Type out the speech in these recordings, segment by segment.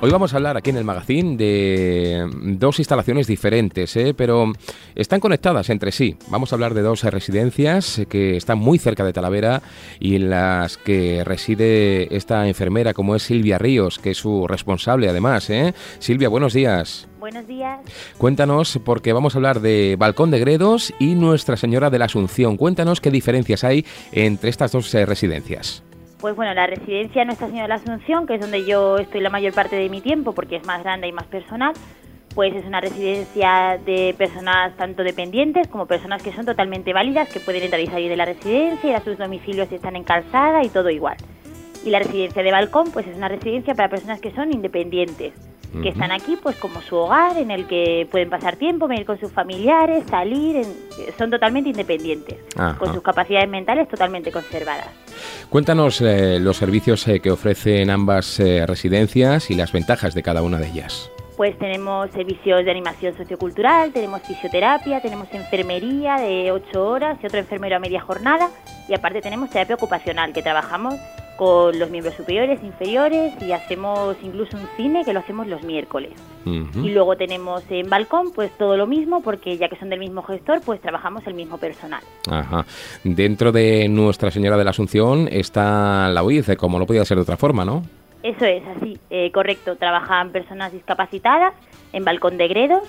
Hoy vamos a hablar aquí en el Magazín de dos instalaciones diferentes, pero están conectadas entre sí. Vamos a hablar de dos residencias que están muy cerca de Talavera y en las que reside esta enfermera, como es Silvia Ríos, que es su responsable además. Silvia, buenos días. Buenos días. Cuéntanos, porque vamos a hablar de Balcón de Gredos y Nuestra Señora de la Asunción. Cuéntanos qué diferencias hay entre estas dos residencias. Pues bueno, la residencia Nuestra Señora de la Asunción, que es donde yo estoy la mayor parte de mi tiempo porque es más grande y más personal, pues es una residencia de personas tanto dependientes como personas que son totalmente válidas, que pueden entrar y salir de la residencia, ir a sus domicilios si están en calzada y todo igual. Y la residencia de Balcón, pues es una residencia para personas que son independientes, que están aquí pues como su hogar, en el que pueden pasar tiempo, venir con sus familiares, salir, son totalmente independientes, con sus capacidades mentales totalmente conservadas. Cuéntanos los servicios que ofrecen ambas residencias y las ventajas de cada una de ellas. Pues tenemos servicios de animación sociocultural, tenemos fisioterapia, tenemos enfermería de 8 horas y otro enfermero a media jornada, y aparte tenemos terapia ocupacional, que trabajamos con los miembros superiores, inferiores, y hacemos incluso un cine que lo hacemos los miércoles. Y luego tenemos en Balcón pues todo lo mismo, porque ya que son del mismo gestor, pues trabajamos el mismo personal. Ajá. Dentro de Nuestra Señora de la Asunción está la UIC, como no podía ser de otra forma, ¿no? Eso es, así, correcto. Trabajan personas discapacitadas en Balcón de Gredos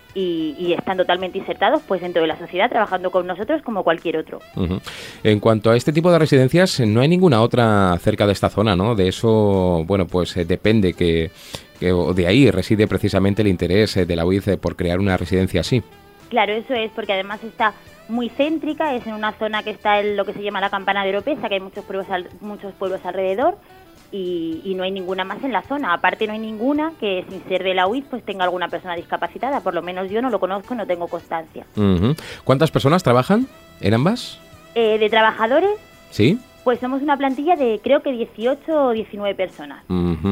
y están totalmente insertados pues dentro de la sociedad, trabajando con nosotros como cualquier otro. En cuanto a este tipo de residencias, no hay ninguna otra cerca de esta zona, ¿no? De eso, bueno, pues depende que de ahí reside precisamente el interés de la UIC por crear una residencia así. Claro, eso es, porque además está muy céntrica, es en una zona que está en lo que se llama la Campana de Oropesa, que hay muchos pueblos alrededor, y no hay ninguna más en la zona. Aparte no hay ninguna que sin ser de la UIC pues tenga alguna persona discapacitada, por lo menos yo no lo conozco, no tengo constancia. ¿Cuántas personas trabajan en ambas? De trabajadores, ¿sí? Pues somos una plantilla de creo que 18 o 19 personas.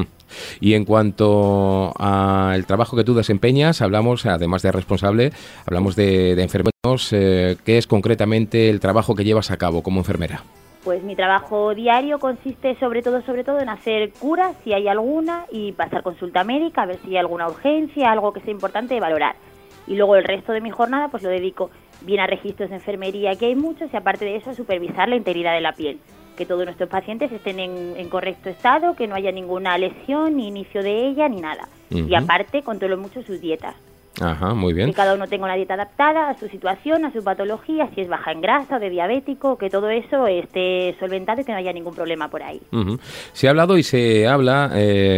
Y en cuanto al trabajo que tú desempeñas, hablamos, además de responsable, hablamos de enfermeros. ¿Qué es concretamente el trabajo que llevas a cabo como enfermera? Pues mi trabajo diario consiste sobre todo en hacer curas, si hay alguna, y pasar consulta médica, a ver si hay alguna urgencia, algo que sea importante de valorar. Y luego el resto de mi jornada pues lo dedico bien a registros de enfermería, que hay muchos, y aparte de eso a supervisar la integridad de la piel, que todos nuestros pacientes estén en correcto estado, que no haya ninguna lesión, ni inicio de ella, ni nada. Y aparte controlo mucho sus dietas. Ajá, muy bien. Que cada uno tenga una dieta adaptada a su situación, a su patología, si es baja en grasa o de diabético, que todo eso esté solventado y que no haya ningún problema por ahí. Se ha hablado y se habla,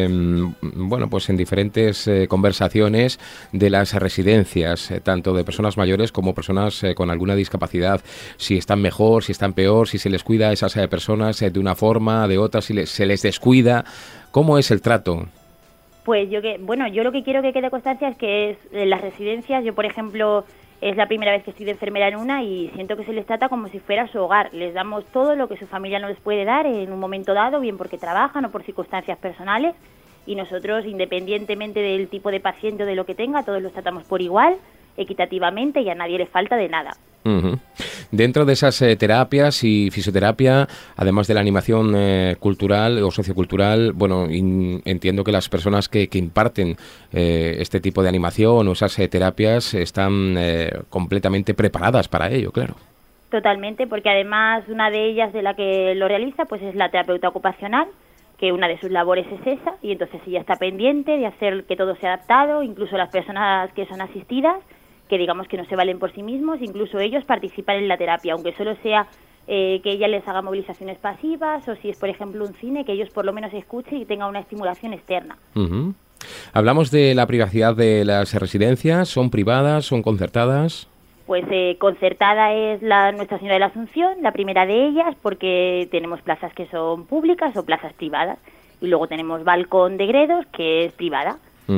bueno, pues en diferentes conversaciones de las residencias, tanto de personas mayores como personas con alguna discapacidad, si están mejor, si están peor, si se les cuida a esas personas de una forma, de otra, si se les descuida. ¿Cómo es el trato? Pues yo lo que quiero que quede constancia es que es en las residencias, yo por ejemplo es la primera vez que estoy de enfermera en una y siento que se les trata como si fuera su hogar. Les damos todo lo que su familia no les puede dar en un momento dado, bien porque trabajan o por circunstancias personales, y nosotros, independientemente del tipo de paciente o de lo que tenga, todos los tratamos por igual, equitativamente, y a nadie le falta de nada. Dentro de esas terapias y fisioterapia, además de la animación cultural o sociocultural, bueno, entiendo que las personas que imparten este tipo de animación o esas terapias están completamente preparadas para ello, claro. Totalmente, porque además una de ellas de la que lo realiza pues es la terapeuta ocupacional, que una de sus labores es esa, y entonces ella está pendiente de hacer que todo sea adaptado, incluso las personas que son asistidas, que digamos que no se valen por sí mismos, incluso ellos participan en la terapia, aunque solo sea que ella les haga movilizaciones pasivas, o si es por ejemplo un cine, que ellos por lo menos escuchen y tengan una estimulación externa. Hablamos de la privacidad de las residencias. ¿Son privadas, son concertadas? Pues concertada es la Nuestra Señora de la Asunción, la primera de ellas, porque tenemos plazas que son públicas o plazas privadas, y luego tenemos Balcón de Gredos, que es privada.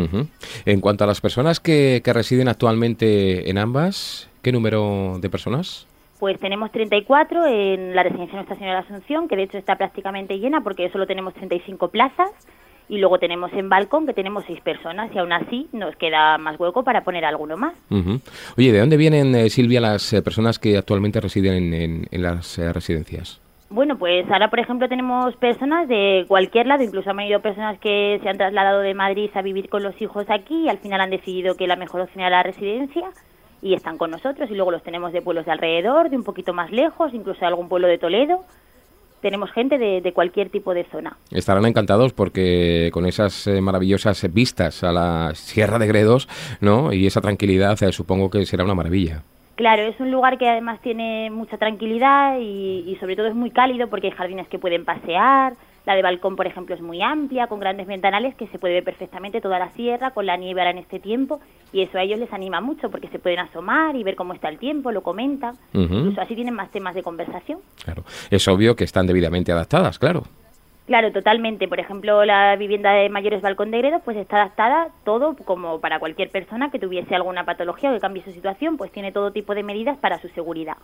En cuanto a las personas que residen actualmente en ambas, ¿qué número de personas? Pues tenemos 34 en la residencia Nuestra Señora de la Asunción, que de hecho está prácticamente llena porque solo tenemos 35 plazas, y luego tenemos en Balcón que tenemos 6 personas, y aún así nos queda más hueco para poner alguno más. Oye, ¿de dónde vienen, Silvia, las personas que actualmente residen en las residencias? Bueno, pues ahora, por ejemplo, tenemos personas de cualquier lado, incluso han venido personas que se han trasladado de Madrid a vivir con los hijos aquí y al final han decidido que la mejor opción era la residencia y están con nosotros, y luego los tenemos de pueblos de alrededor, de un poquito más lejos, incluso de algún pueblo de Toledo. Tenemos gente de cualquier tipo de zona. Estarán encantados porque con esas maravillosas vistas a la Sierra de Gredos, ¿no? Y esa tranquilidad, supongo que será una maravilla. Claro, es un lugar que además tiene mucha tranquilidad y sobre todo es muy cálido porque hay jardines que pueden pasear. La de balcón, por ejemplo, es muy amplia, con grandes ventanales que se puede ver perfectamente toda la sierra, con la nieve ahora en este tiempo, y eso a ellos les anima mucho porque se pueden asomar y ver cómo está el tiempo, lo comentan. Incluso así tienen más temas de conversación. Claro, es obvio que están debidamente adaptadas, claro. Claro, totalmente. Por ejemplo, la vivienda de mayores Balcón de Gredos pues está adaptada todo como para cualquier persona que tuviese alguna patología o que cambie su situación, pues tiene todo tipo de medidas para su seguridad.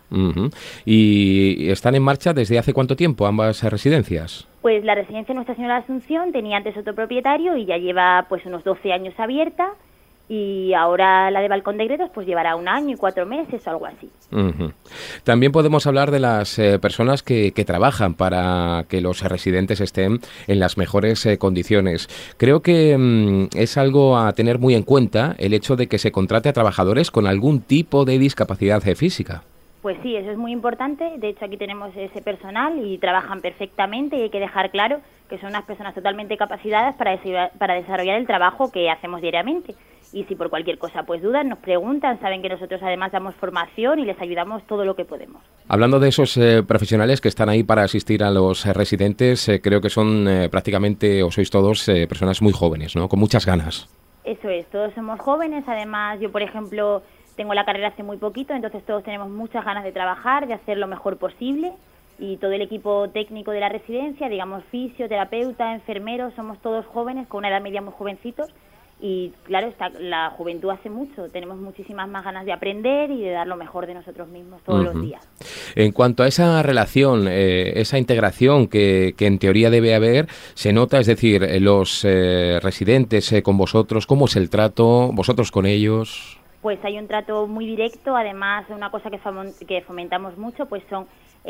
¿Y están en marcha desde hace cuánto tiempo ambas residencias? Pues la residencia Nuestra Señora de la Asunción tenía antes otro propietario y ya lleva pues unos 12 años abierta, y ahora la de Balcón de Gredos pues llevará 1 año y 4 meses o algo así. También podemos hablar de las personas que trabajan para que los residentes estén en las mejores condiciones. Creo que es algo a tener muy en cuenta el hecho de que se contrate a trabajadores con algún tipo de discapacidad física. Pues sí, eso es muy importante. De hecho, aquí tenemos ese personal y trabajan perfectamente, y hay que dejar claro que son unas personas totalmente capacitadas para desarrollar el trabajo que hacemos diariamente. Y si por cualquier cosa pues dudan, nos preguntan, saben que nosotros además damos formación y les ayudamos todo lo que podemos. Hablando de esos profesionales que están ahí para asistir a los residentes, creo que son prácticamente, o sois todos, personas muy jóvenes, ¿no? Con muchas ganas. Eso es, todos somos jóvenes. Además, yo, por ejemplo, tengo la carrera hace muy poquito, entonces todos tenemos muchas ganas de trabajar, de hacer lo mejor posible, y todo el equipo técnico de la residencia, digamos fisioterapeuta, enfermeros, somos todos jóvenes, con una edad media muy jovencitos, y claro, la juventud hace mucho, tenemos muchísimas más ganas de aprender y de dar lo mejor de nosotros mismos todos los días. En cuanto a esa relación, esa integración que en teoría debe haber, se nota, es decir, los residentes con vosotros, ¿cómo es el trato, vosotros con ellos? Pues hay un trato muy directo. Además, una cosa que fomentamos mucho pues son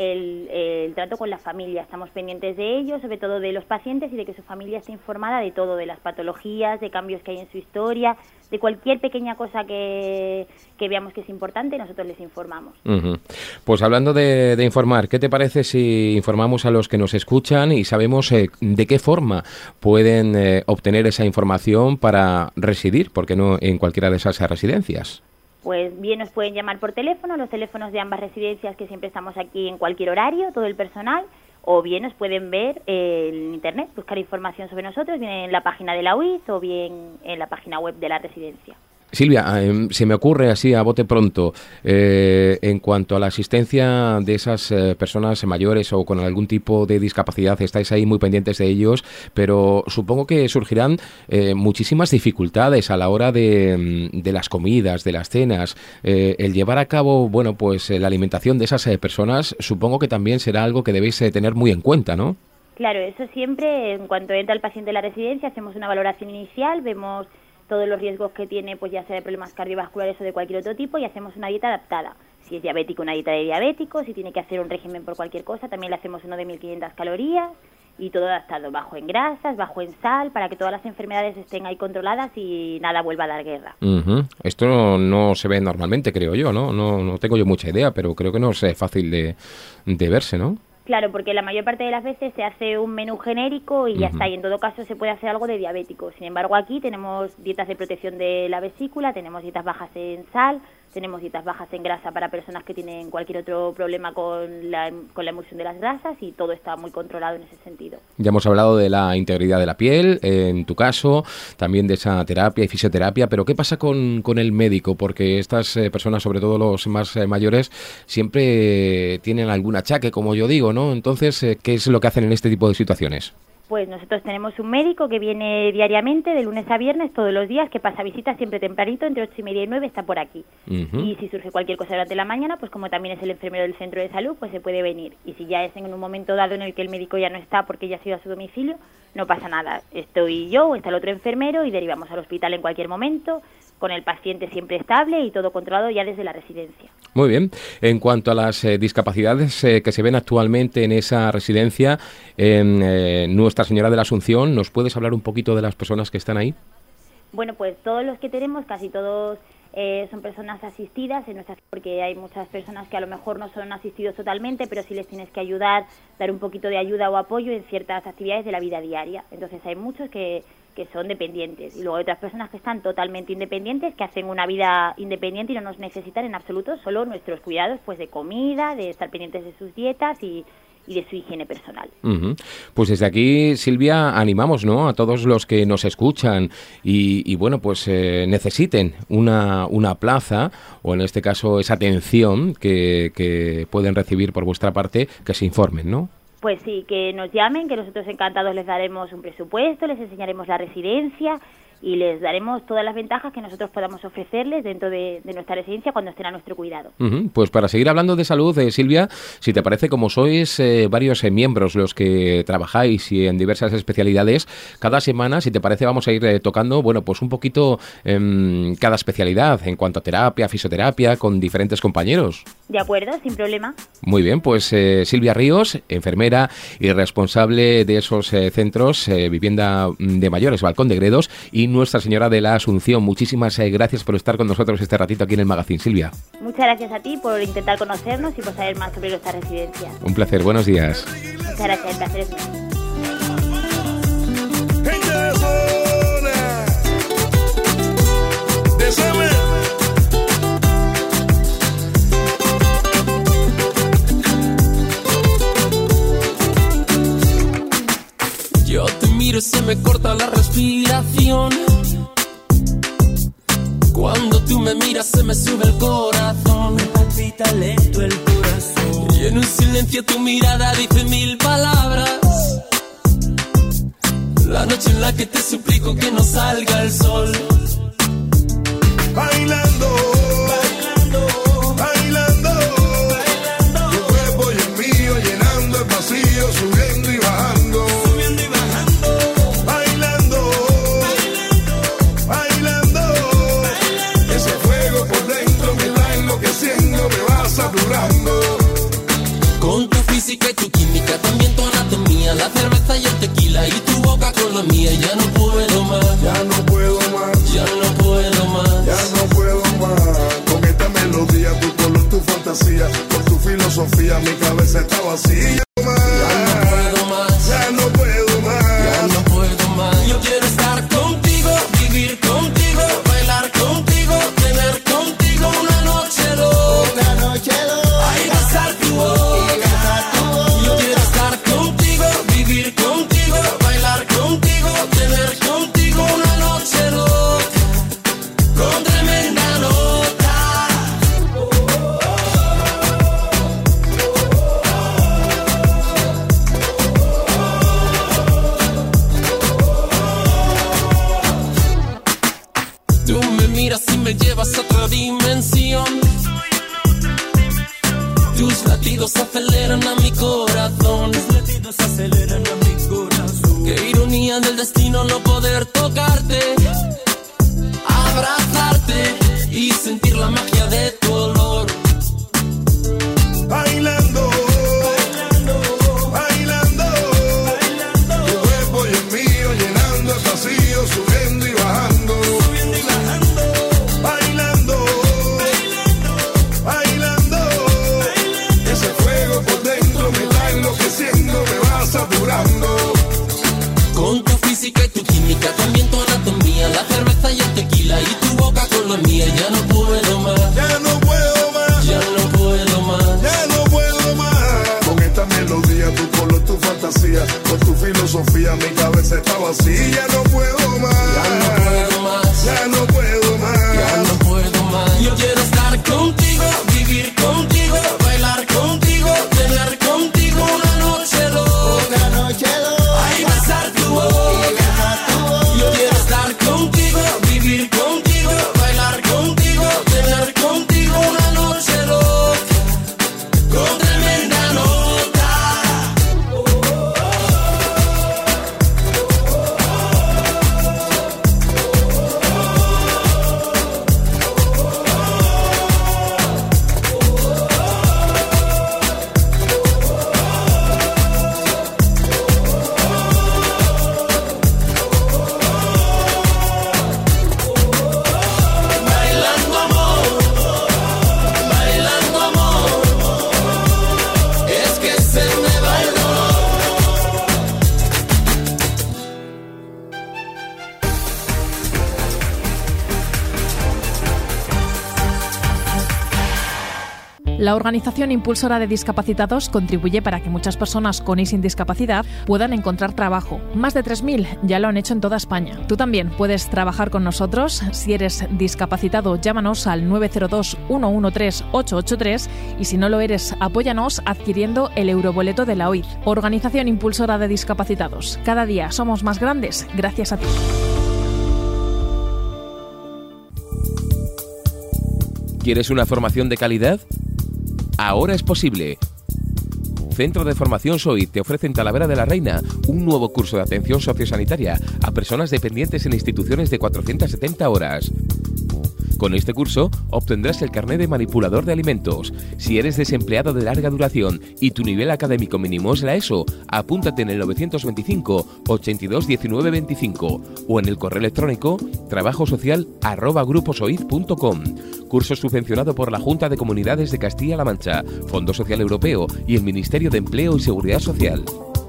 el trato con la familia. Estamos pendientes de ellos, sobre todo de los pacientes, y de que su familia esté informada de todo, de las patologías, de cambios que hay en su historia, de cualquier pequeña cosa que veamos que es importante, nosotros les informamos. Pues hablando de informar, ¿qué te parece si informamos a los que nos escuchan y sabemos de qué forma pueden obtener esa información para residir, por qué no, en cualquiera de esas residencias? Pues bien, nos pueden llamar por teléfono, los teléfonos de ambas residencias, que siempre estamos aquí en cualquier horario, todo el personal, o bien nos pueden ver en internet, buscar información sobre nosotros, bien en la página de la UIS o bien en la página web de la residencia. Silvia, se me ocurre así a bote pronto, en cuanto a la asistencia de esas personas mayores o con algún tipo de discapacidad, estáis ahí muy pendientes de ellos, pero supongo que surgirán muchísimas dificultades a la hora de las comidas, de las cenas, el llevar a cabo, bueno, pues la alimentación de esas personas, supongo que también será algo que debéis tener muy en cuenta, ¿no? Claro, eso siempre, en cuanto entra el paciente en la residencia, hacemos una valoración inicial, vemos todos los riesgos que tiene, pues ya sea de problemas cardiovasculares o de cualquier otro tipo, y hacemos una dieta adaptada. Si es diabético, una dieta de diabético, si tiene que hacer un régimen por cualquier cosa, también le hacemos uno de 1.500 calorías, y todo adaptado, bajo en grasas, bajo en sal, para que todas las enfermedades estén ahí controladas y nada vuelva a dar guerra. Esto no se ve normalmente, creo yo, ¿no? No tengo yo mucha idea, pero creo que no es fácil de verse, ¿no? Claro, porque la mayor parte de las veces se hace un menú genérico y ya está, y en todo caso se puede hacer algo de diabético. Sin embargo, aquí tenemos dietas de protección de la vesícula, tenemos dietas bajas en sal, tenemos dietas bajas en grasa para personas que tienen cualquier otro problema con la emulsión de las grasas, y todo está muy controlado en ese sentido. Ya hemos hablado de la integridad de la piel, en tu caso, también de esa terapia y fisioterapia, pero ¿qué pasa con el médico? Porque estas personas, sobre todo los más mayores, siempre tienen algún achaque, como yo digo, ¿no? Entonces, ¿qué es lo que hacen en este tipo de situaciones? Pues nosotros tenemos un médico que viene diariamente, de lunes a viernes, todos los días, que pasa visita siempre tempranito, entre 8:30 y 9, está por aquí. Y si surge cualquier cosa durante la mañana, pues como también es el enfermero del centro de salud, pues se puede venir. Y si ya es en un momento dado en el que el médico ya no está porque ya ha ido a su domicilio, no pasa nada. Estoy yo o está el otro enfermero y derivamos al hospital en cualquier momento. con el paciente siempre estable y todo controlado ya desde la residencia. Muy bien. En cuanto a las discapacidades que se ven actualmente en esa residencia, en Nuestra Señora de la Asunción, ¿nos puedes hablar un poquito de las personas que están ahí? Bueno, pues todos los que tenemos, casi todos son personas asistidas, porque hay muchas personas que a lo mejor no son asistidos totalmente, pero sí les tienes que ayudar, dar un poquito de ayuda o apoyo en ciertas actividades de la vida diaria. Entonces hay muchos que son dependientes y luego hay otras personas que están totalmente independientes, que hacen una vida independiente y no nos necesitan en absoluto, solo nuestros cuidados pues de comida, de estar pendientes de sus dietas y de su higiene personal. Uh-huh. Pues desde aquí, Silvia, animamos, ¿no?, a todos los que nos escuchan y bueno, pues necesiten una plaza o en este caso esa atención que pueden recibir por vuestra parte, que se informen, ¿no? Pues sí, que nos llamen, que nosotros encantados les daremos un presupuesto, les enseñaremos la residencia y les daremos todas las ventajas que nosotros podamos ofrecerles dentro de nuestra residencia cuando estén a nuestro cuidado. Pues para seguir hablando de salud, Silvia, si te parece, como sois varios miembros los que trabajáis y en diversas especialidades, cada semana, si te parece, vamos a ir tocando, bueno, pues un poquito cada especialidad en cuanto a terapia, fisioterapia, con diferentes compañeros. De acuerdo, sin problema. Muy bien, pues Silvia Ríos, enfermera y responsable de esos centros, Vivienda de Mayores, Balcón de Gredos y Nuestra Señora de la Asunción. Muchísimas gracias por estar con nosotros este ratito aquí en el Magazín, Silvia. Muchas gracias a ti por intentar conocernos y por saber más sobre nuestra residencia. Un placer, buenos días. Muchas gracias, el placer es mío. Yo te miro y se me corta la respiración. Cuando tú me miras se me sube el corazón. Me palpita lento el corazón. Y en un silencio tu mirada dice 1000 palabras. La noche en la que te suplico que no salga el sol. Bailando, bailando, bailando, bailando. Tu cuerpo y el mío llenando el vacío, subiendo y bajando. Subiendo y bajando. Bailando, bailando, bailando, bailando. Ese fuego por dentro me va enloqueciendo, me va saturando. Con tu física y tu química, también tu anatomía, la cerveza y el tequila y tu boca con la mía. Ya no puedo más, ya no puedo más, ya no puedo más, ya no puedo más. Con esta melodía, tu color, tu fantasía, con tu filosofía, mi cabeza está vacía. Ya no puedo más, ya no puedo más, ya no puedo más. Yo quiero estar contigo, vivir contigo, bailar contigo, tener contigo una noche loca. una noche loca. Ay, besar tu boca. Yo quiero estar contigo, vivir contigo, bailar contigo, tener contigo una noche loca, con tremenda nota. Tú me miras y me llevas a otra dimensión. Tus latidos aceleran a mi corazón. Tus latidos aceleran a mi corazón. Qué ironía del destino no poder tocarte, abrazarte y sentir la magia de tu olor. Bailando, bailando, bailando, bailando. Tu cuerpo y el mío llenando el vacío, subiendo y bajando, subiendo y bajando. Bailando, bailando, bailando, bailando. Ese fuego por dentro me va enloqueciendo, me va saturando. Con tu física y tu química, también tu anatomía, la cerveza y el tequila y tu boca con la mía. Ya no puedo más, Ya no puedo más, ya no puedo más. ya no puedo más. Con esta melodía, tu color, tu fantasía, con tu filosofía, mi cabeza está vacía. Ya no puedo más, Ya no puedo más, ya no puedo más. ya no puedo más. Yo quiero estar contigo, vivir contigo, bailar contigo, tener contigo una noche loca. Una noche loca. Ay, besar tu boca. Yo quiero estar contigo, vivir contigo, bailar contigo, tener contigo una noche loca, con tremenda nota. La organización impulsora de discapacitados contribuye para que muchas personas con y sin discapacidad puedan encontrar trabajo. Más de 3.000 ya lo han hecho en toda España. Tú también puedes trabajar con nosotros. Si eres discapacitado, llámanos al 902 113 883 y si no lo eres, apóyanos adquiriendo el euroboleto de la OID. Organización impulsora de discapacitados. Cada día somos más grandes gracias a ti. ¿Quieres una formación de calidad? Ahora es posible. Centro de Formación SOID te ofrece en Talavera de la Reina un nuevo curso de atención sociosanitaria a personas dependientes en instituciones de 470 horas. Con este curso obtendrás el carné de manipulador de alimentos. Si eres desempleado de larga duración y tu nivel académico mínimo es la ESO, apúntate en el 925 82 19 25 o en el correo electrónico trabajosocial@gruposoid.com. Curso subvencionado por la Junta de Comunidades de Castilla-La Mancha, Fondo Social Europeo y el Ministerio de Empleo y Seguridad Social.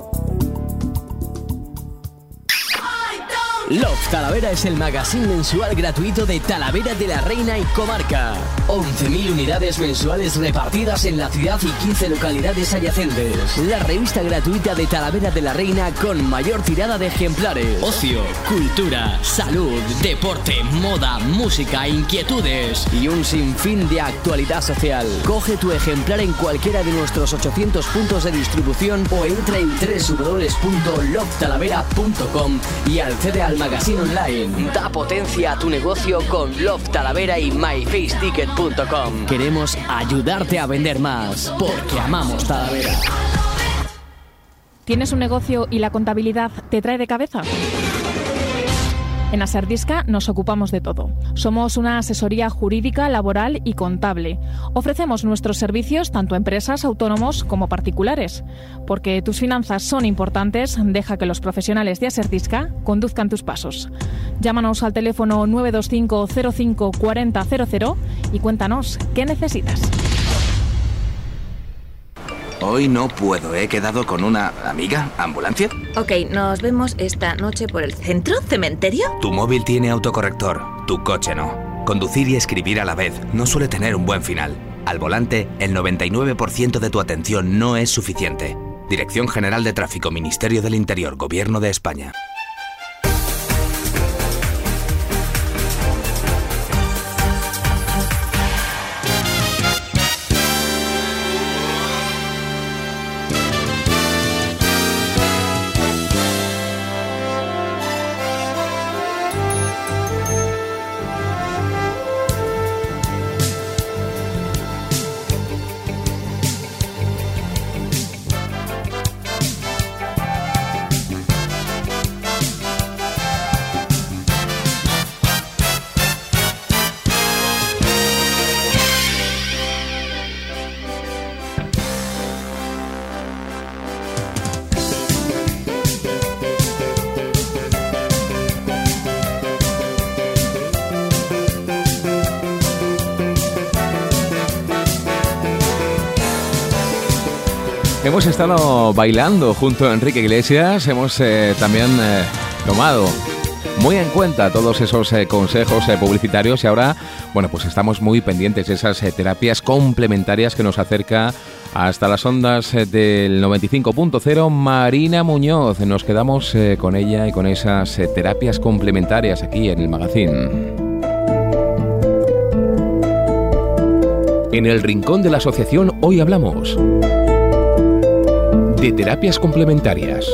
Love Talavera es el magazine mensual gratuito de Talavera de la Reina y comarca. 11.000 unidades mensuales repartidas en la ciudad y 15 localidades adyacentes. La revista gratuita de Talavera de la Reina con mayor tirada de ejemplares. Ocio, cultura, salud, deporte, moda, música, inquietudes y un sinfín de actualidad social. Coge tu ejemplar en cualquiera de nuestros 800 puntos de distribución o entra en www.lovetalavera.com y accede al magazine online. Da potencia a tu negocio con Love Talavera y myfaceticket.com. Queremos ayudarte a vender más porque amamos Talavera. ¿Tienes un negocio y la contabilidad te trae de cabeza? En Aserdisca nos ocupamos de todo. Somos una asesoría jurídica, laboral y contable. Ofrecemos nuestros servicios tanto a empresas, autónomos como particulares. Porque tus finanzas son importantes, deja que los profesionales de Aserdisca conduzcan tus pasos. Llámanos al teléfono 925 05 40 00 y cuéntanos qué necesitas. Hoy no puedo, he quedado con una amiga. ¿Ambulancia? Ok, nos vemos esta noche por el centro cementerio. Tu móvil tiene autocorrector, tu coche no. Conducir y escribir a la vez no suele tener un buen final. Al volante, el 99% de tu atención no es suficiente. Dirección General de Tráfico, Ministerio del Interior, Gobierno de España. Hemos estado bailando junto a Enrique Iglesias, hemos también tomado muy en cuenta todos esos consejos publicitarios y ahora, bueno, pues estamos muy pendientes de esas terapias complementarias que nos acerca hasta las ondas del 95.0 Marina Muñoz. Nos quedamos con ella y con esas terapias complementarias aquí en el magazine. En el rincón de la asociación hoy hablamos de terapias complementarias.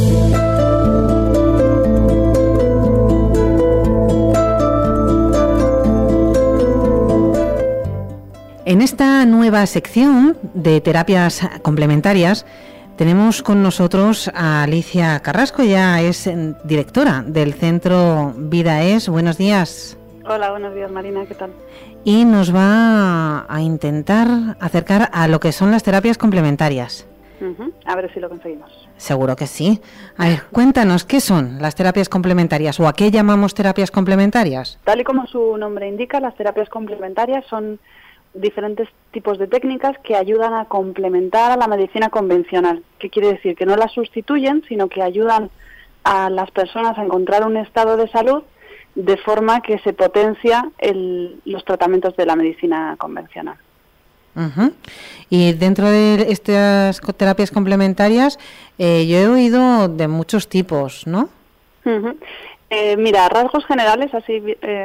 En esta nueva sección de terapias complementarias tenemos con nosotros a Alicia Carrasco, ella es directora del Centro Vidaes. Buenos días. Hola, buenos días Marina, ¿qué tal? Y nos va a intentar acercar a lo que son las terapias complementarias. A ver si lo conseguimos. Seguro que sí. A ver, cuéntanos, ¿qué son las terapias complementarias o a qué llamamos terapias complementarias? Tal y como su nombre indica, las terapias complementarias son diferentes tipos de técnicas que ayudan a complementar a la medicina convencional. ¿Qué quiere decir? Que no la sustituyen, sino que ayudan a las personas a encontrar un estado de salud de forma que se potencia los tratamientos de la medicina convencional. Uh-huh. Y dentro de estas terapias complementarias, yo he oído de muchos tipos, ¿no? Uh-huh. Mira, a rasgos generales, así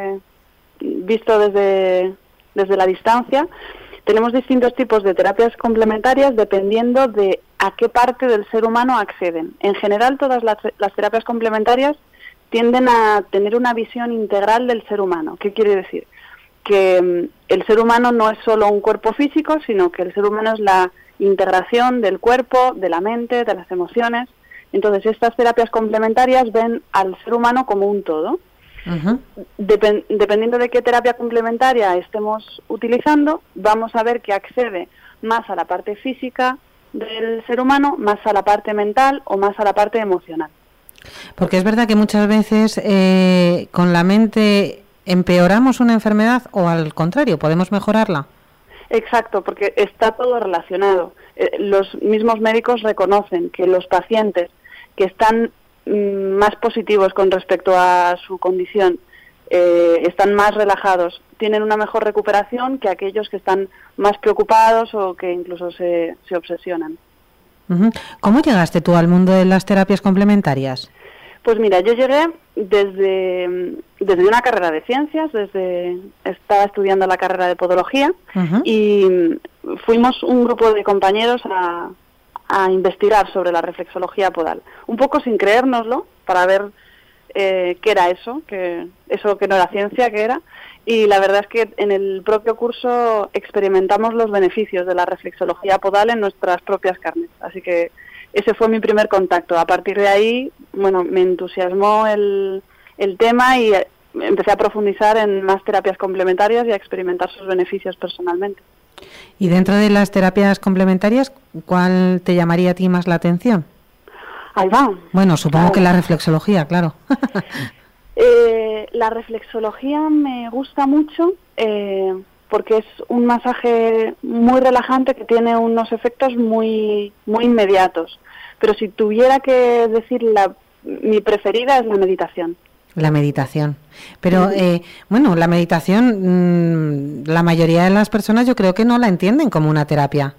visto desde la distancia, tenemos distintos tipos de terapias complementarias dependiendo de a qué parte del ser humano acceden. En general, todas las terapias complementarias tienden a tener una visión integral del ser humano. ¿Qué quiere decir? Que el ser humano no es solo un cuerpo físico, sino que el ser humano es la integración del cuerpo, de la mente, de las emociones. Entonces, estas terapias complementarias ven al ser humano como un todo. Uh-huh. Dependiendo de qué terapia complementaria estemos utilizando, vamos a ver que accede más a la parte física del ser humano, más a la parte mental o más a la parte emocional. Porque es verdad que muchas veces con la mente empeoramos una enfermedad o al contrario, podemos mejorarla. Exacto, porque está todo relacionado. Los mismos médicos reconocen que los pacientes que están más positivos con respecto a su condición, están más relajados, tienen una mejor recuperación que aquellos que están más preocupados o que incluso se obsesionan. Uh-huh. ¿Cómo llegaste tú al mundo de las terapias complementarias? Pues mira, yo llegué desde una carrera de ciencias, estaba estudiando la carrera de podología. Uh-huh. Y fuimos un grupo de compañeros a investigar sobre la reflexología podal, un poco sin creérnoslo, para ver qué era eso que no era ciencia, qué era, y la verdad es que en el propio curso experimentamos los beneficios de la reflexología podal en nuestras propias carnes, así que ese fue mi primer contacto. A partir de ahí, bueno, me entusiasmó el tema y empecé a profundizar en más terapias complementarias y a experimentar sus beneficios personalmente. Y dentro de las terapias complementarias, ¿cuál te llamaría a ti más la atención? Ahí va. Bueno, supongo que la reflexología, claro. La reflexología me gusta mucho porque es un masaje muy relajante que tiene unos efectos muy, muy inmediatos. Pero si tuviera que decir mi preferida es la meditación. La meditación. Pero, bueno, la meditación, la mayoría de las personas yo creo que no la entienden como una terapia.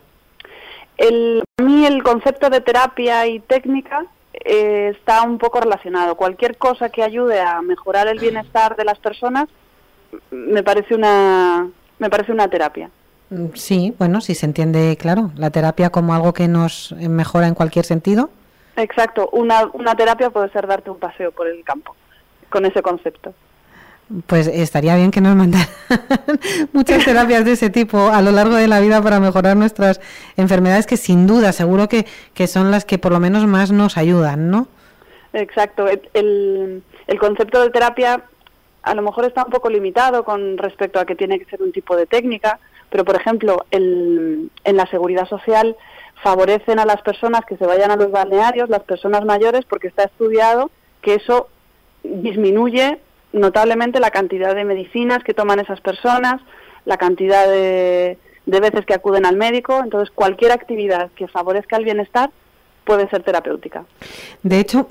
A mí el concepto de terapia y técnica está un poco relacionado. Cualquier cosa que ayude a mejorar el bienestar de las personas me parece una terapia. Sí, bueno, si se entiende, claro, la terapia como algo que nos mejora en cualquier sentido. Exacto, una terapia puede ser darte un paseo por el campo, con ese concepto. Pues estaría bien que nos mandaran muchas terapias de ese tipo a lo largo de la vida para mejorar nuestras enfermedades, que sin duda seguro que son las que por lo menos más nos ayudan, ¿no? Exacto. El concepto de terapia a lo mejor está un poco limitado con respecto a que tiene que ser un tipo de técnica, pero por ejemplo en la seguridad social favorecen a las personas que se vayan a los balnearios, las personas mayores, porque está estudiado que eso disminuye notablemente la cantidad de medicinas que toman esas personas, la cantidad de veces que acuden al médico. Entonces, cualquier actividad que favorezca el bienestar puede ser terapéutica. De hecho,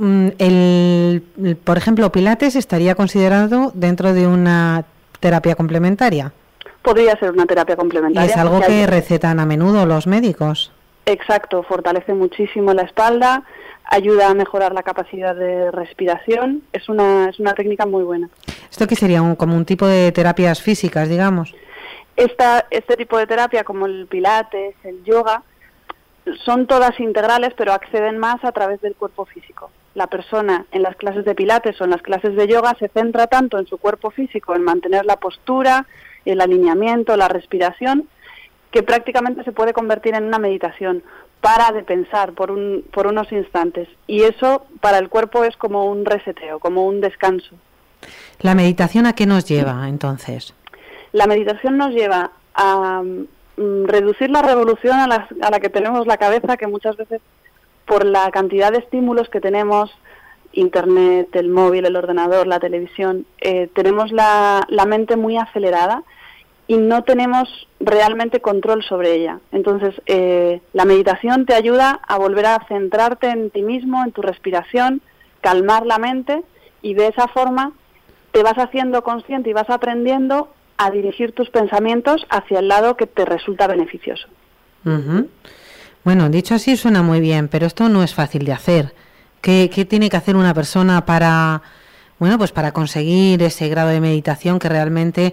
por ejemplo, Pilates estaría considerado dentro de una terapia complementaria. Podría ser una terapia complementaria. Y es algo que recetan a menudo los médicos. Exacto, fortalece muchísimo la espalda, ayuda a mejorar la capacidad de respiración, es una técnica muy buena. ¿Esto qué sería? ¿Como un tipo de terapias físicas, digamos? Este tipo de terapia, como el pilates, el yoga, son todas integrales, pero acceden más a través del cuerpo físico. La persona en las clases de pilates o en las clases de yoga se centra tanto en su cuerpo físico, en mantener la postura, el alineamiento, la respiración, que prácticamente se puede convertir en una meditación. Para de pensar por unos instantes, y eso para el cuerpo es como un reseteo, como un descanso. ¿La meditación a qué nos lleva entonces? La meditación nos lleva a reducir la revolución a la que tenemos la cabeza, que muchas veces por la cantidad de estímulos que tenemos, internet, el móvil, el ordenador, la televisión, tenemos la mente muy acelerada y no tenemos realmente control sobre ella. Entonces, la meditación te ayuda a volver a centrarte en ti mismo, en tu respiración, calmar la mente, y de esa forma te vas haciendo consciente y vas aprendiendo a dirigir tus pensamientos hacia el lado que te resulta beneficioso. Uh-huh. Bueno, dicho así suena muy bien, pero esto no es fácil de hacer. ¿Qué tiene que hacer una persona para, bueno, pues para conseguir ese grado de meditación que realmente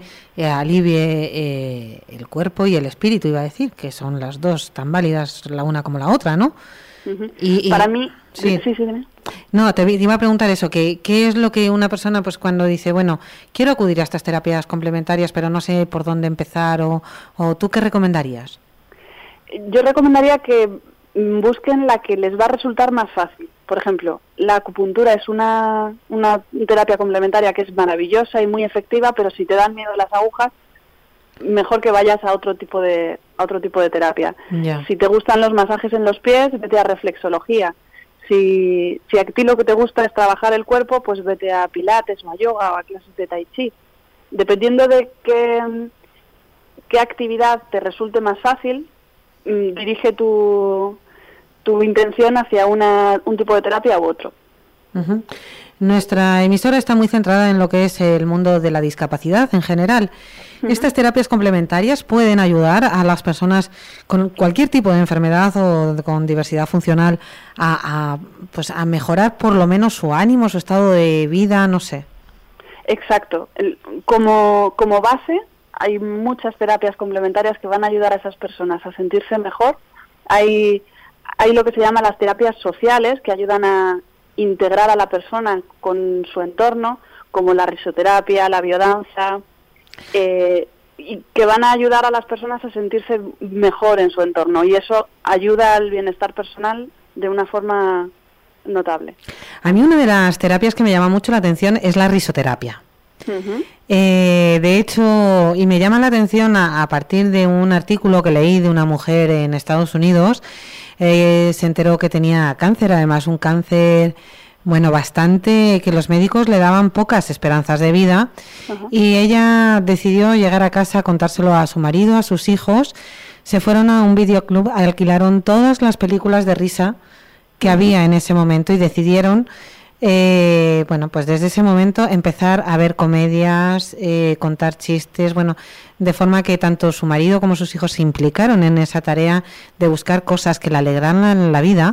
alivie el cuerpo y el espíritu, iba a decir, que son las dos tan válidas la una como la otra, ¿no? Uh-huh. Y para mí, sí. Sí, dime. No, te iba a preguntar eso, ¿qué es lo que una persona, pues cuando dice, bueno, quiero acudir a estas terapias complementarias, pero no sé por dónde empezar, o tú qué recomendarías? Yo recomendaría que busquen la que les va a resultar más fácil. Por ejemplo, la acupuntura es una terapia complementaria que es maravillosa y muy efectiva, pero si te dan miedo las agujas, mejor que vayas a otro tipo de terapia. Yeah. Si te gustan los masajes en los pies, vete a reflexología. Si a ti lo que te gusta es trabajar el cuerpo, pues vete a pilates o a yoga o a clases de tai chi. Dependiendo de qué actividad te resulte más fácil, dirige tu intención hacia un tipo de terapia u otro. Uh-huh. Nuestra emisora está muy centrada en lo que es el mundo de la discapacidad en general. Uh-huh. Estas terapias complementarias pueden ayudar a las personas con cualquier tipo de enfermedad o con diversidad funcional a mejorar por lo menos su ánimo, su estado de vida, no sé. Exacto. Como base, hay muchas terapias complementarias que van a ayudar a esas personas a sentirse mejor. Hay lo que se llama las terapias sociales, que ayudan a integrar a la persona con su entorno, como la risoterapia, la biodanza, y que van a ayudar a las personas a sentirse mejor en su entorno, y eso ayuda al bienestar personal de una forma notable. A mí una de las terapias que me llama mucho la atención es la risoterapia. Uh-huh. De hecho, y me llama la atención a partir de un artículo que leí de una mujer en Estados Unidos. Se enteró que tenía cáncer, además un cáncer, bueno, bastante, que los médicos le daban pocas esperanzas de vida. Uh-huh. Y ella decidió llegar a casa, contárselo a su marido, a sus hijos. Se fueron a un videoclub, alquilaron todas las películas de risa que había en ese momento y decidieron, pues desde ese momento empezar a ver comedias, contar chistes, bueno, de forma que tanto su marido como sus hijos se implicaron en esa tarea de buscar cosas que le alegraran la vida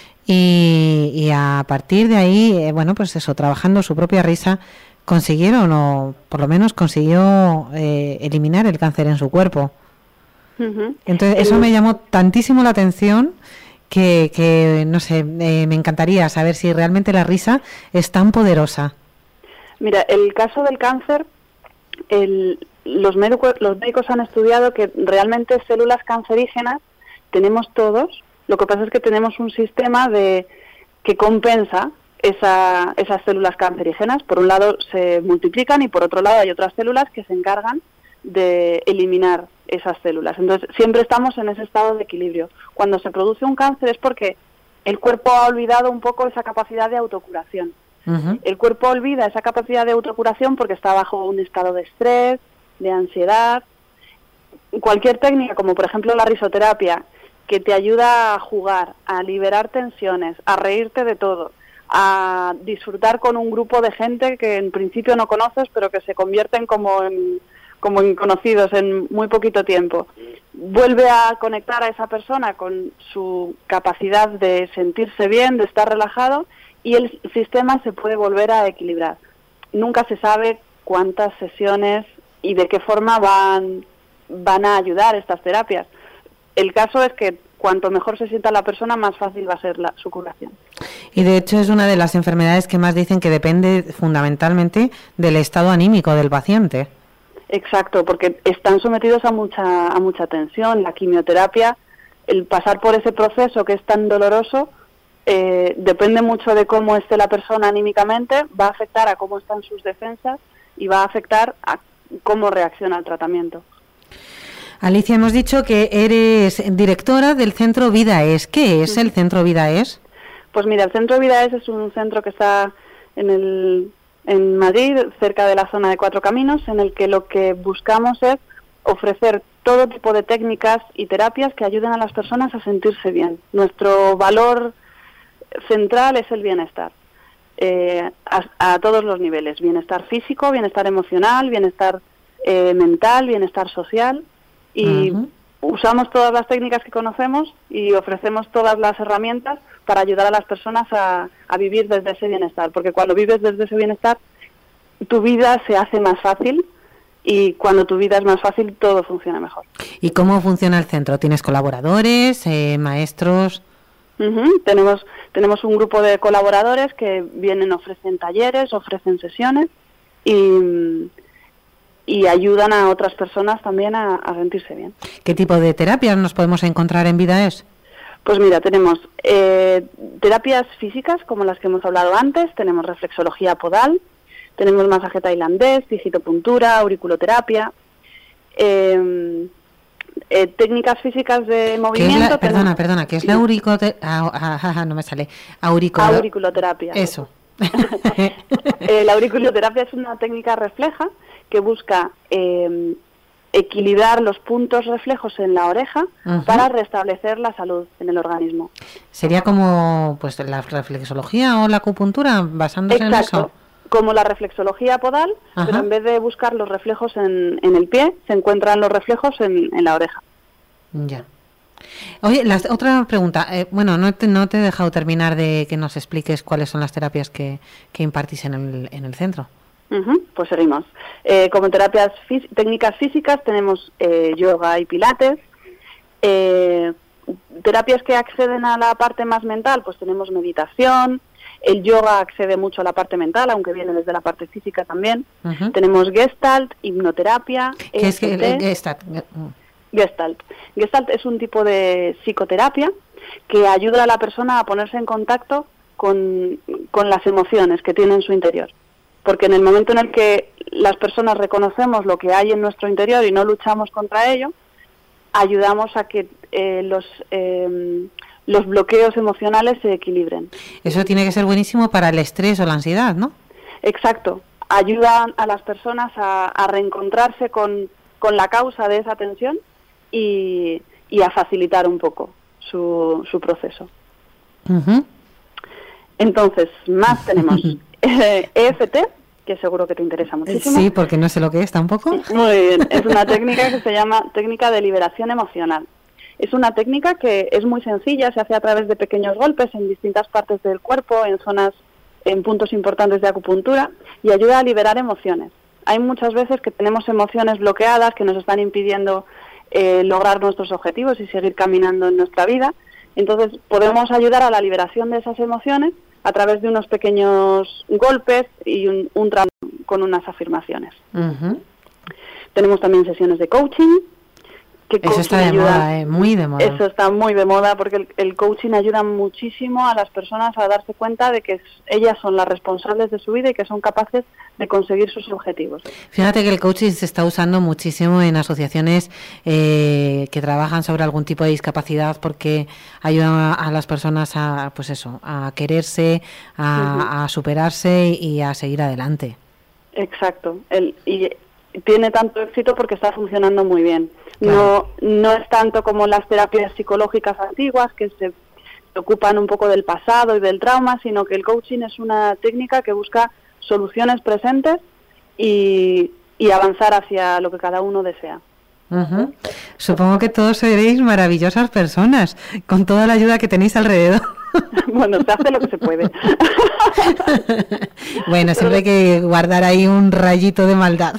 y a partir de ahí, pues eso, trabajando su propia risa, consiguieron, o por lo menos consiguió eliminar el cáncer en su cuerpo. Uh-huh. Entonces eso me llamó tantísimo la atención que no sé, me encantaría saber si realmente la risa es tan poderosa. Mira, el caso del cáncer, los médicos han estudiado que realmente células cancerígenas tenemos todos. Lo que pasa es que tenemos un sistema que compensa esas células cancerígenas. Por un lado se multiplican y por otro lado hay otras células que se encargan de eliminar esas células. Entonces siempre estamos en ese estado de equilibrio. Cuando se produce un cáncer es porque el cuerpo ha olvidado un poco esa capacidad de autocuración. Uh-huh. El cuerpo olvida esa capacidad de autocuración porque está bajo un estado de estrés, de ansiedad. Cualquier técnica, como por ejemplo la risoterapia, que te ayuda a jugar, a liberar tensiones, a reírte de todo, a disfrutar con un grupo de gente que en principio no conoces, pero que se convierten como en conocidos en muy poquito tiempo. Vuelve a conectar a esa persona con su capacidad de sentirse bien, de estar relajado, y el sistema se puede volver a equilibrar. Nunca se sabe cuántas sesiones y de qué forma van a ayudar estas terapias. El caso es que cuanto mejor se sienta la persona, más fácil va a ser su curación. Y de hecho es una de las enfermedades que más dicen que depende fundamentalmente del estado anímico del paciente. Exacto, porque están sometidos a mucha tensión. La quimioterapia, el pasar por ese proceso que es tan doloroso, depende mucho de cómo esté la persona anímicamente, va a afectar a cómo están sus defensas y va a afectar a cómo reacciona al tratamiento. Alicia, hemos dicho que eres directora del Centro Vida Es. ¿Qué es el Centro Vida Es? Pues mira, el Centro Vida Es un centro que está en Madrid, cerca de la zona de Cuatro Caminos, en el que lo que buscamos es ofrecer todo tipo de técnicas y terapias que ayuden a las personas a sentirse bien. Nuestro valor central es el bienestar, a todos los niveles: bienestar físico, bienestar emocional, bienestar mental, bienestar social y usamos todas las técnicas que conocemos y ofrecemos todas las herramientas para ayudar a las personas a vivir desde ese bienestar, porque cuando vives desde ese bienestar tu vida se hace más fácil y cuando tu vida es más fácil todo funciona mejor. ¿Y cómo funciona el centro? ¿Tienes colaboradores, maestros? Tenemos un grupo de colaboradores que vienen, ofrecen talleres, ofrecen sesiones y ayudan a otras personas también a sentirse bien. ¿Qué tipo de terapias nos podemos encontrar en Vidaes? Pues mira, tenemos terapias físicas como las que hemos hablado antes, tenemos reflexología podal, tenemos masaje tailandés, digitopuntura, auriculoterapia, técnicas físicas de movimiento. Perdona, ¿qué es la auriculoterapia? No me sale. Auriculoterapia. Eso. La auriculoterapia es una técnica refleja que busca equilibrar los puntos reflejos en la oreja para restablecer la salud en el organismo. ¿Sería como pues la reflexología o la acupuntura basándose en eso? Como la reflexología podal, pero en vez de buscar los reflejos en el pie, se encuentran los reflejos en la oreja. Ya. Oye, otra pregunta. No te he dejado terminar de que nos expliques cuáles son las terapias que impartís en el centro. Pues seguimos. Como técnicas físicas tenemos yoga y pilates. Terapias que acceden a la parte más mental, pues tenemos meditación. El yoga accede mucho a la parte mental, aunque viene desde la parte física también. Tenemos Gestalt, hipnoterapia. ¿Qué es Gestalt? Gestalt es un tipo de psicoterapia que ayuda a la persona a ponerse en contacto con las emociones que tiene en su interior. Porque en el momento en el que las personas reconocemos lo que hay en nuestro interior y no luchamos contra ello, ayudamos a que los bloqueos emocionales se equilibren. Eso tiene que ser buenísimo para el estrés o la ansiedad, ¿no? Exacto. Ayuda a las personas a reencontrarse con la causa de esa tensión y a facilitar un poco su proceso. Entonces, más tenemos EFT, que seguro que te interesa muchísimo. Sí, porque no sé lo que es tampoco. Muy bien. Es una técnica que se llama técnica de liberación emocional. Es una técnica que es muy sencilla, se hace a través de pequeños golpes en distintas partes del cuerpo, en puntos importantes de acupuntura, y ayuda a liberar emociones. Hay muchas veces que tenemos emociones bloqueadas que nos están impidiendo lograr nuestros objetivos y seguir caminando en nuestra vida. Entonces podemos ayudar a la liberación de esas emociones a través de unos pequeños golpes y un trabajo con unas afirmaciones. Tenemos también sesiones de coaching. Eso está de moda, muy de moda. Eso está muy de moda porque el coaching ayuda muchísimo a las personas a darse cuenta de que ellas son las responsables de su vida y que son capaces de conseguir sus objetivos. Fíjate que el coaching se está usando muchísimo en asociaciones que trabajan sobre algún tipo de discapacidad porque ayuda a las personas a quererse, a superarse y a seguir adelante. Exacto. Y tiene tanto éxito porque está funcionando muy bien. Claro. No es tanto como las terapias psicológicas antiguas que se ocupan un poco del pasado y del trauma, sino que el coaching es una técnica que busca soluciones presentes y avanzar hacia lo que cada uno desea. Supongo que todos seréis maravillosas personas, con toda la ayuda que tenéis alrededor. Bueno, se hace lo que se puede. Bueno, siempre hay que guardar ahí un rayito de maldad.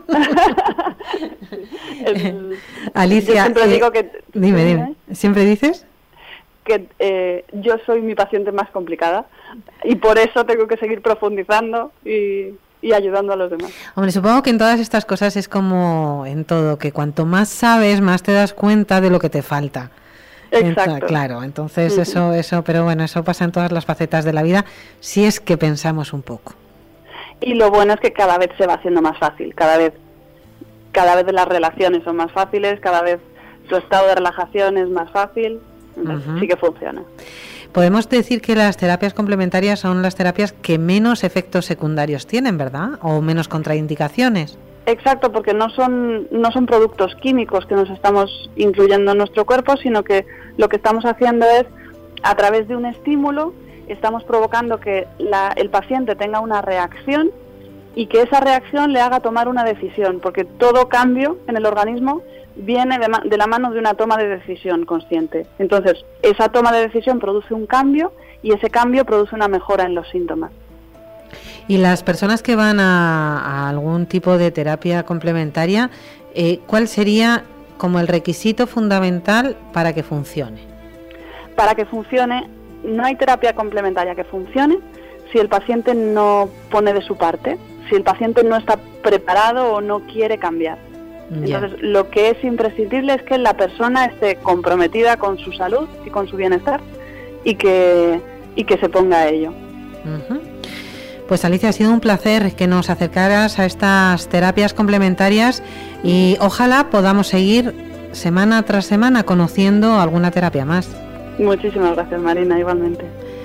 Alicia, yo siempre digo que... Dime. ¿Siempre dices? Que yo soy mi paciente más complicada y por eso tengo que seguir profundizando y ayudando a los demás. Hombre, supongo que en todas estas cosas es como en todo, que cuanto más sabes, más te das cuenta de lo que te falta. Exacto. Claro, entonces eso, pero bueno, eso pasa en todas las facetas de la vida, si es que pensamos un poco. Y lo bueno es que cada vez se va haciendo más fácil, cada vez las relaciones son más fáciles, cada vez tu estado de relajación es más fácil, sí que funciona. Podemos decir que las terapias complementarias son las terapias que menos efectos secundarios tienen, ¿verdad? O menos contraindicaciones. Exacto, porque no son productos químicos que nos estamos incluyendo en nuestro cuerpo, sino que lo que estamos haciendo es, a través de un estímulo, estamos provocando que el paciente tenga una reacción y que esa reacción le haga tomar una decisión, porque todo cambio en el organismo viene de la mano de una toma de decisión consciente. Entonces, esa toma de decisión produce un cambio y ese cambio produce una mejora en los síntomas. Y las personas que van a algún tipo de terapia complementaria, ¿cuál sería como el requisito fundamental para que funcione? Para que funcione, no hay terapia complementaria que funcione si el paciente no pone de su parte, si el paciente no está preparado o no quiere cambiar. Ya. Entonces, lo que es imprescindible es que la persona esté comprometida con su salud y con su bienestar y que se ponga a ello. Uh-huh. Pues Alicia, ha sido un placer que nos acercaras a estas terapias complementarias y ojalá podamos seguir semana tras semana conociendo alguna terapia más. Muchísimas gracias, Marina, igualmente.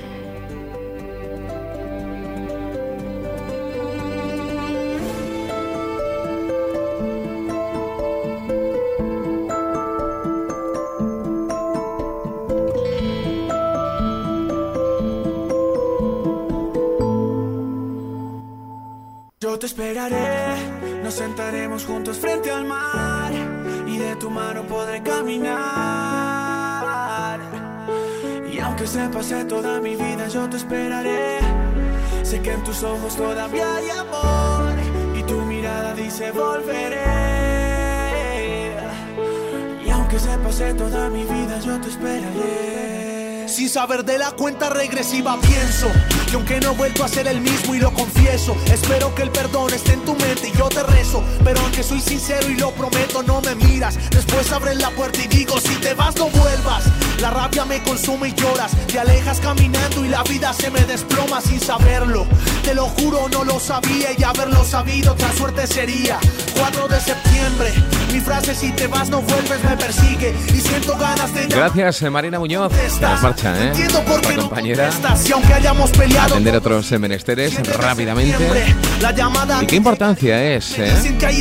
Yo te esperaré, nos sentaremos juntos frente al mar y de tu mano podré caminar. Y aunque se pase toda mi vida, yo te esperaré. Sé que en tus ojos todavía hay amor y tu mirada dice volveré. Y aunque se pase toda mi vida, yo te esperaré. Sin saber de la cuenta regresiva pienso que aunque no he vuelto a ser el mismo y lo confieso, espero que el perdón esté en tu mente y yo te rezo. Pero aunque soy sincero y lo prometo, no me miras. Después abres la puerta y digo, si te vas no vuelvas. La rabia me consume y lloras, te alejas caminando y la vida se me desploma sin saberlo. Te lo juro, no lo sabía y haberlo sabido otra suerte sería. 4 de septiembre, mi frase si te vas no vuelves me persigue y siento ganas de... Gracias, Marina Muñoz. Nos marcha, nuestra compañera, y aunque hayamos peleado, atender otros menesteres rápidamente. Y qué importancia es el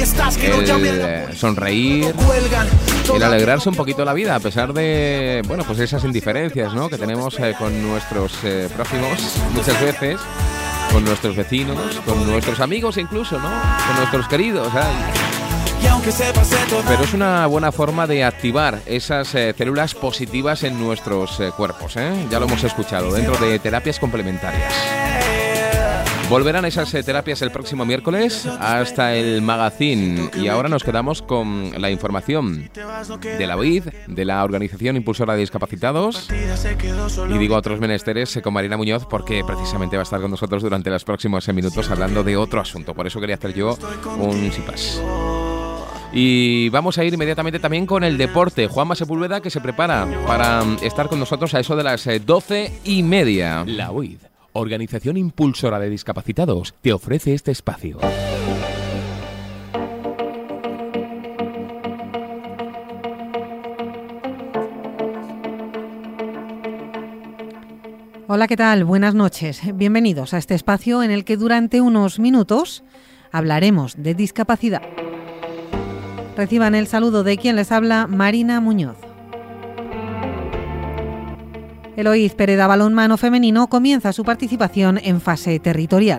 sonreír, el alegrarse un poquito la vida a pesar de, bueno, pues esas indiferencias, ¿no?, que tenemos con nuestros prójimos muchas veces, con nuestros vecinos, con nuestros amigos incluso, ¿no?, con nuestros queridos. Pero es una buena forma de activar esas células positivas en nuestros cuerpos, ya lo hemos escuchado, dentro de terapias complementarias. Volverán esas terapias el próximo miércoles hasta el magazine y ahora nos quedamos con la información de la OID, de la Organización Impulsora de Discapacitados, y digo otros menesteres con Marina Muñoz porque precisamente va a estar con nosotros durante los próximos minutos hablando de otro asunto, por eso quería hacer yo un sipas. Y vamos a ir inmediatamente también con el deporte. Juanma Sepúlveda, que se prepara para estar con nosotros a eso de las 12:30. La OID, Organización Impulsora de Discapacitados, te ofrece este espacio. Hola, ¿qué tal? Buenas noches. Bienvenidos a este espacio en el que durante unos minutos hablaremos de discapacidad. Reciban el saludo de quien les habla, Marina Muñoz. El OID Pereda Balonmano Femenino comienza su participación en fase territorial.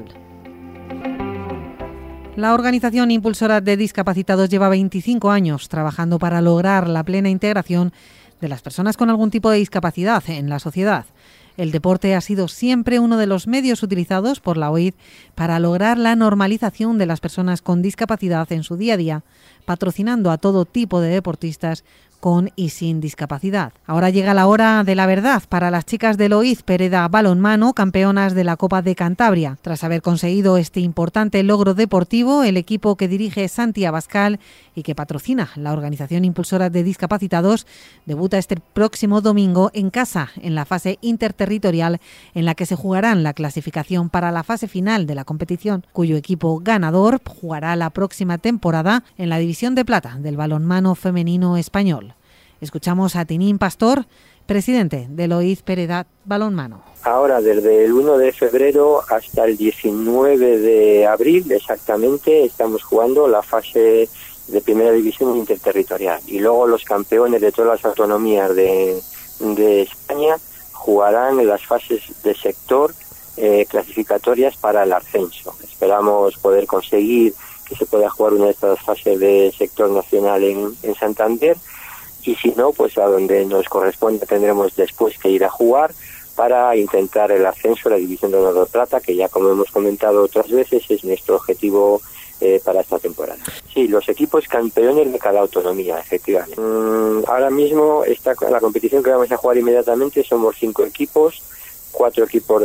La Organización Impulsora de Discapacitados lleva 25 años trabajando para lograr la plena integración de las personas con algún tipo de discapacidad en la sociedad. El deporte ha sido siempre uno de los medios utilizados por la OID para lograr la normalización de las personas con discapacidad en su día a día, patrocinando a todo tipo de deportistas con y sin discapacidad. Ahora llega la hora de la verdad para las chicas del OID Pereda Balonmano, campeonas de la Copa de Cantabria. Tras haber conseguido este importante logro deportivo, el equipo que dirige Santi Abascal y que patrocina la Organización Impulsora de Discapacitados debuta este próximo domingo en casa, en la fase interterritorial en la que se jugarán la clasificación para la fase final de la competición, cuyo equipo ganador jugará la próxima temporada en la división de plata del balonmano femenino español. Escuchamos a Tinín Pastor, presidente del OID Pereda Balonmano. Ahora, desde el 1 de febrero hasta el 19 de abril, exactamente, estamos jugando la fase de primera división interterritorial. Y luego los campeones de todas las autonomías de España jugarán en las fases de sector clasificatorias para el ascenso. Esperamos poder conseguir que se pueda jugar una de estas fases de sector nacional en Santander, y si no, pues a donde nos corresponde tendremos después que ir a jugar para intentar el ascenso a la División de Honor de Plata, que ya, como hemos comentado otras veces, es nuestro objetivo para esta temporada. Sí, los equipos campeones de cada autonomía, efectivamente. Ahora mismo la competición que vamos a jugar inmediatamente somos 5 equipos, 4 equipos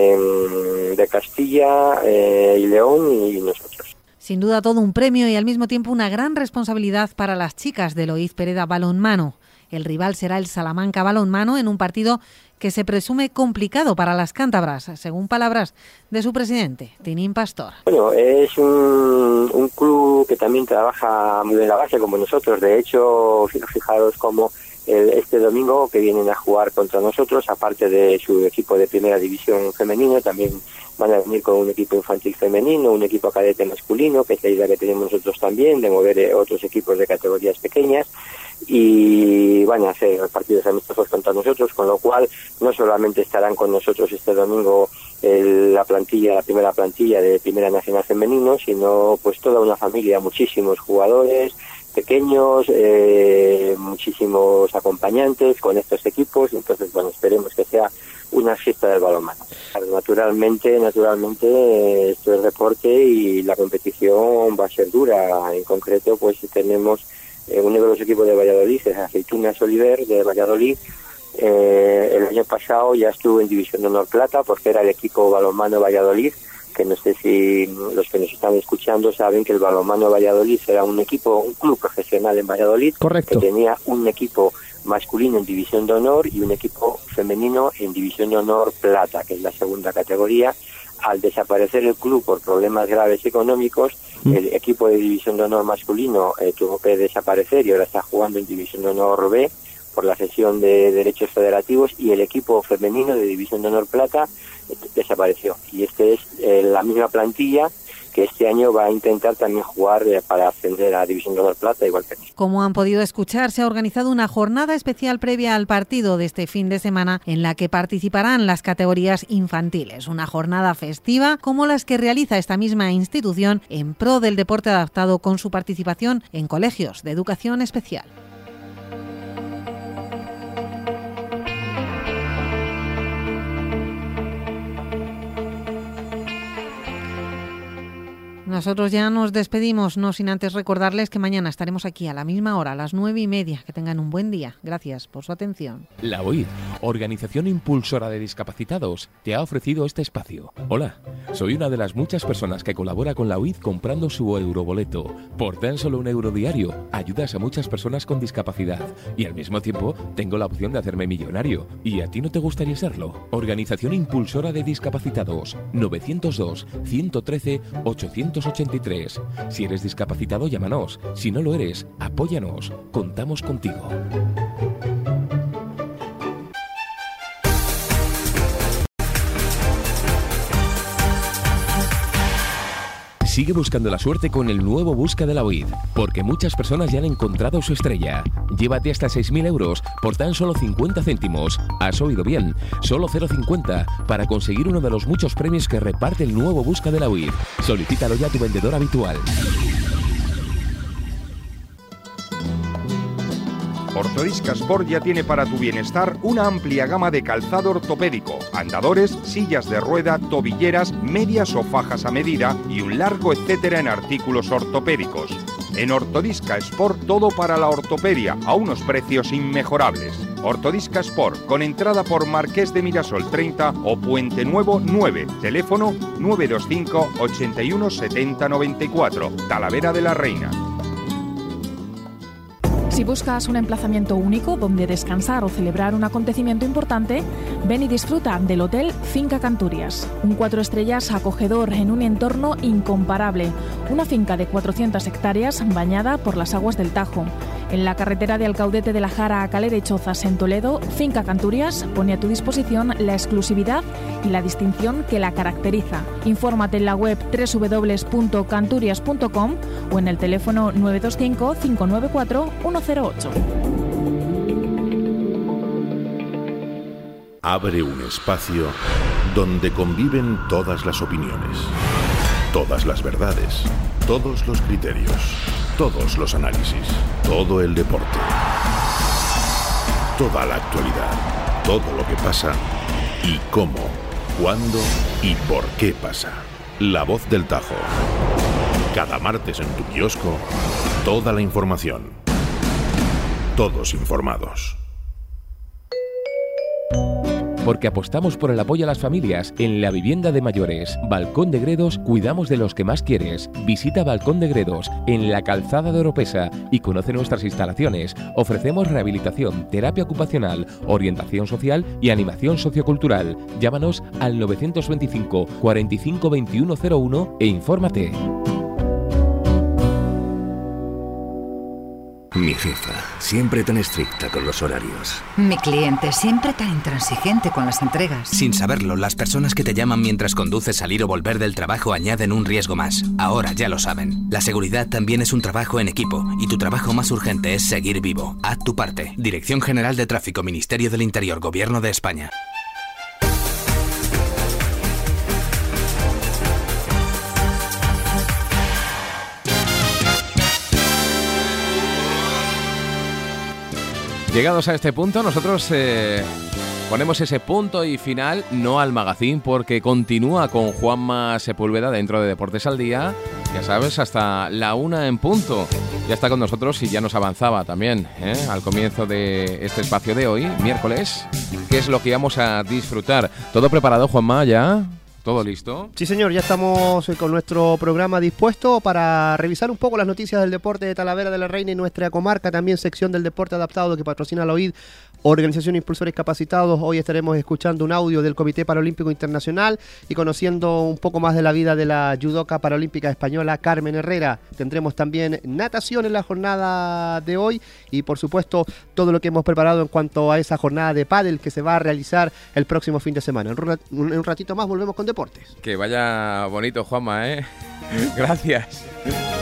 de Castilla y León y nosotros. Sin duda todo un premio y al mismo tiempo una gran responsabilidad para las chicas del Loiz Pereda Balonmano. El rival será el Salamanca Balonmano en un partido que se presume complicado para las cántabras, según palabras de su presidente, Tinín Pastor. Bueno, es un club que también trabaja muy bien la base como nosotros. De hecho, fijaros cómo este domingo que vienen a jugar contra nosotros, aparte de su equipo de primera división femenino, también van a venir con un equipo infantil femenino, un equipo cadete masculino, que es la idea que tenemos nosotros también, de mover otros equipos de categorías pequeñas, y van a hacer partidos amistosos contra nosotros, con lo cual no solamente estarán con nosotros este domingo la primera plantilla de Primera Nacional Femenino, sino pues toda una familia, muchísimos jugadores pequeños, muchísimos acompañantes con estos equipos. Entonces, bueno, esperemos que sea una fiesta del balonmano. Naturalmente esto es deporte y la competición va a ser dura. En concreto, pues tenemos uno de los equipos de Valladolid, es Aceitunas Oliver de Valladolid. El año pasado ya estuvo en División de Honor Plata porque era el equipo balonmano Valladolid, que no sé si los que nos están escuchando saben que el balonmano Valladolid era un club profesional en Valladolid. Correcto. Que tenía un equipo masculino en División de Honor y un equipo femenino en División de Honor Plata, que es la segunda categoría. Al desaparecer el club por problemas graves económicos, el equipo de División de Honor masculino tuvo que desaparecer y ahora está jugando en División de Honor B por la cesión de derechos federativos, y el equipo femenino de División de Honor Plata desapareció. Y este es la misma plantilla que este año va a intentar también jugar para ascender a División de Honor Plata, igual que aquí. Como han podido escuchar, se ha organizado una jornada especial previa al partido de este fin de semana en la que participarán las categorías infantiles. Una jornada festiva como las que realiza esta misma institución en pro del deporte adaptado, con su participación en colegios de educación especial. Nosotros ya nos despedimos, no sin antes recordarles que mañana estaremos aquí a la misma hora, a las 9:30. Que tengan un buen día. Gracias por su atención. La OID, Organización Impulsora de Discapacitados, te ha ofrecido este espacio. Hola, soy una de las muchas personas que colabora con la OID comprando su euroboleto. Por tan solo €1 diario, ayudas a muchas personas con discapacidad y al mismo tiempo tengo la opción de hacerme millonario. ¿Y a ti no te gustaría serlo? Organización Impulsora de Discapacitados, 902 113 883. Si eres discapacitado, llámanos. Si no lo eres, apóyanos. Contamos contigo. Sigue buscando la suerte con el nuevo Busca de la OID, porque muchas personas ya han encontrado su estrella. Llévate hasta 6.000 euros por tan solo 50 céntimos. Has oído bien, solo 0,50 para conseguir uno de los muchos premios que reparte el nuevo Busca de la OID. Solicítalo ya a tu vendedor habitual. Ortodisca Sport ya tiene para tu bienestar una amplia gama de calzado ortopédico, andadores, sillas de rueda, tobilleras, medias o fajas a medida y un largo etcétera en artículos ortopédicos. En Ortodisca Sport todo para la ortopedia a unos precios inmejorables. Ortodisca Sport, con entrada por Marqués de Mirasol 30 o Puente Nuevo 9. Teléfono 925 81 70 94. Talavera de la Reina. Si buscas un emplazamiento único donde descansar o celebrar un acontecimiento importante, ven y disfruta del Hotel Finca Canturias. Un 4 estrellas acogedor en un entorno incomparable. Una finca de 400 hectáreas bañada por las aguas del Tajo. En la carretera de Alcaudete de la Jara a Calera y Chozas, en Toledo, Finca Canturias pone a tu disposición la exclusividad y la distinción que la caracteriza. Infórmate en la web www.canturias.com o en el teléfono 925 594 108. abre un espacio donde conviven todas las opiniones, todas las verdades, todos los criterios, todos los análisis, todo el deporte, toda la actualidad, todo lo que pasa y cómo, cuándo y por qué pasa. La Voz del Tajo. Cada martes en tu kiosco, toda la información. Todos informados. Porque apostamos por el apoyo a las familias en la vivienda de mayores. Balcón de Gredos, cuidamos de los que más quieres. Visita Balcón de Gredos en la Calzada de Oropesa y conoce nuestras instalaciones. Ofrecemos rehabilitación, terapia ocupacional, orientación social y animación sociocultural. Llámanos al 925 45 2101 e infórmate. Mi jefa, siempre tan estricta con los horarios. Mi cliente, siempre tan intransigente con las entregas. Sin saberlo, las personas que te llaman mientras conduces salir o volver del trabajo añaden un riesgo más. Ahora ya lo saben. La seguridad también es un trabajo en equipo y tu trabajo más urgente es seguir vivo. Haz tu parte. Dirección General de Tráfico, Ministerio del Interior, Gobierno de España. Llegados a este punto, nosotros ponemos ese punto y final, no al magazín, porque continúa con Juanma Sepúlveda dentro de Deportes al Día, ya sabes, hasta la 1 en punto. Ya está con nosotros y ya nos avanzaba también al comienzo de este espacio de hoy, miércoles, qué es lo que vamos a disfrutar. ¿Todo preparado, Juanma, ya? ¿Todo listo? Sí, señor, ya estamos con nuestro programa dispuesto para revisar un poco las noticias del deporte de Talavera de la Reina y nuestra comarca, también sección del deporte adaptado que patrocina la OID, Organización de Impulsores Capacitados. Hoy estaremos escuchando un audio del Comité Paralímpico Internacional y conociendo un poco más de la vida de la judoka paralímpica española Carmen Herrera. Tendremos también natación en la jornada de hoy y, por supuesto, todo lo que hemos preparado en cuanto a esa jornada de pádel que se va a realizar el próximo fin de semana. En un ratito más volvemos con deportes. Que vaya bonito, Juanma, ¿eh? Gracias.